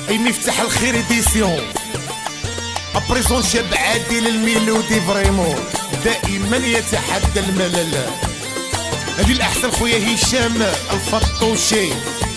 مفتاح الخير ديسيون ابريزون شاب عادل الميلودي فريمون دائما يتحدى الملل. هذه الاحسن خويا هشام الفطوشي.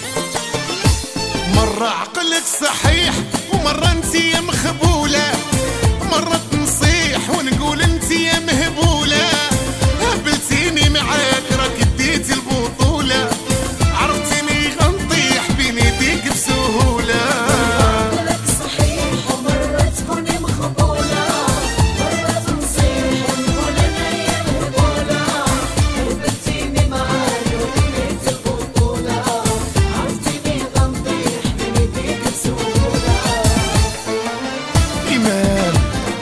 مرة عقلك صحيح ومرة انتي مخبولة، مرة تنصيح ونقول انتي مهبولة. هبلتيني معاك راك اديتي البطولة، عرفتيني غنطيح بين يديك بسهولة. عقلك صحيح ومرة تكوني مخبولة، مرة تنصيح ونقول انايا مهبولة. هبلتيني معاك وديت البطولة، عرفتيني غنطيح بين يديك بسهولة. إمام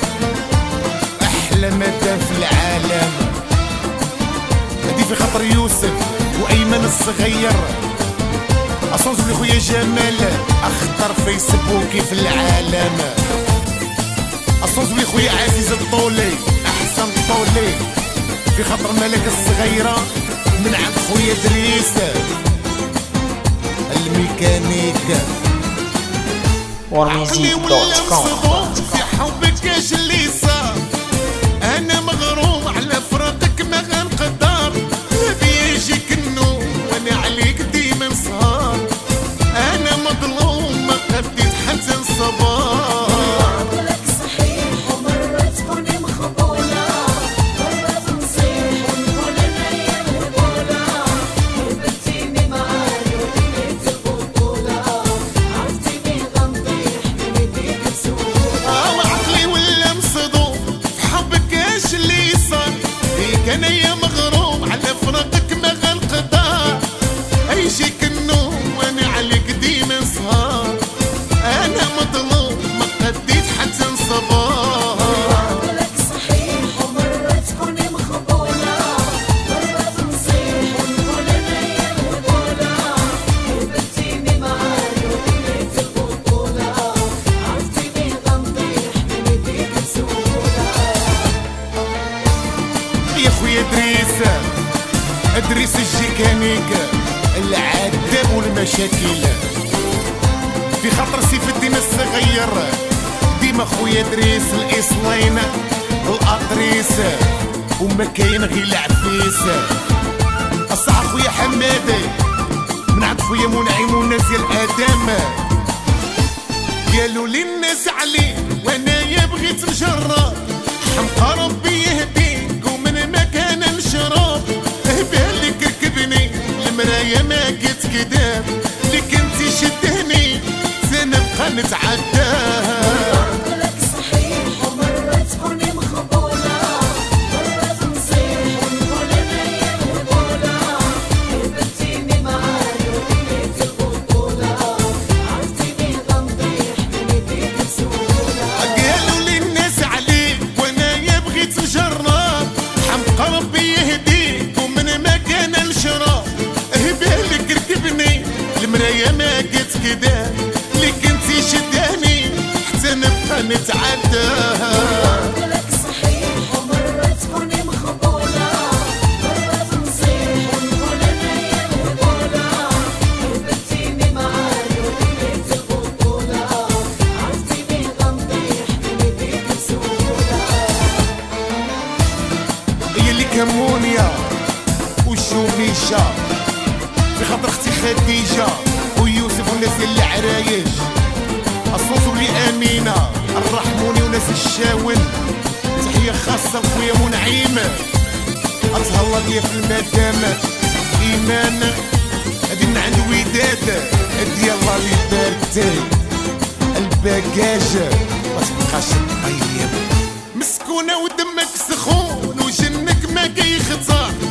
أحلى مدى في العالم، هادي في خاطر يوسف وأيمن الصغير. أصوص لي خويا جمال أخطر فيسبوكي في العالم. أصوص لي خويا عزيز الطولي أحسن طولي في خاطر ملك الصغيرة من عند خويا دريس الميكانيك. عقلي ولا مصدوم في حبك اش اللي صار، انا مغروم على فراقك ما غنقدر. بيجيك النوم وانا عليك ديما سهار، انا مظلوم ما قديت حتى الصبار. عقلك صحيح ومرة تكوني مخبولة، مرة تنصيح ونقول انايا مهبولة. هبلتيني معاك وديت البطولة، عرفتيني غنطيح بين يديك بسهولة. عقلي ولا مصدوم في حبك اش اللي صار، فيك انايا مغروم على فراقك ما غنقدر. يجيك النوم وانا عليك ديما سهار، انا مظلوم ما قديت حتى نصبر. عقلك صحيح ومرة تكوني مخبولة، مرة تنصيح ونقول انايا مهبولة. هبلتيني معاك وديت البطولة، عرفتيني غنطيح بين يديك بسهولة. يا خويا ادريس الجيكانيك العذاب والمشاكل في خاطر سيف الدين الصغير. ديما خويا دريس الاصلين الاطريس وما كاين غير العفيس. الصح خويا حمادي من عند خويا منعم والناس ديال ادم. قالوا لي الناس عليك وانا بغيت نجرب، حمقى ربي يهديك ومن مكان نشرب. بالك ركبني المرايا ما قلت كداب، لك انتي شدهني سنبقى نتعداه. عقلك صحيح ومرة تكوني مخبولة، مرة تنصيح ونقول انايا مهبولة. هبلتيني معاك وديت البطولة، عرفتيني غنطيح بين يديك بسهولة. قالوا لي الناس عليك وانا بغيت نجرب، حمقى ربي يهديك ومن مكان نشرب. بالك ركبني المرايا ما قلت كدا، لك انتي شداني حتى نبقى نتعداها. عقلك صحيح ومرة تكوني مخبولة، مرة تنصيح ونقول انايا مهبولة. هبلتيني معاك وديت البطولة، عرفتيني غنطيح بين يديك بسهولة. هي اللي كمونيا وشوميشا في خاطر اختي خديجه ويوسف والناس ديال العرايش. الصوص ولي امينه الرحموني وناس الشاون. تحيه خاصه لخويا منعم اتهلا ليا في المدام. ايمان هادي من عند وداد ديال الله اللي بارتي الباكاج ما تبقاش طيب. مسكونه ودمك سخون وجنك ما كيختار،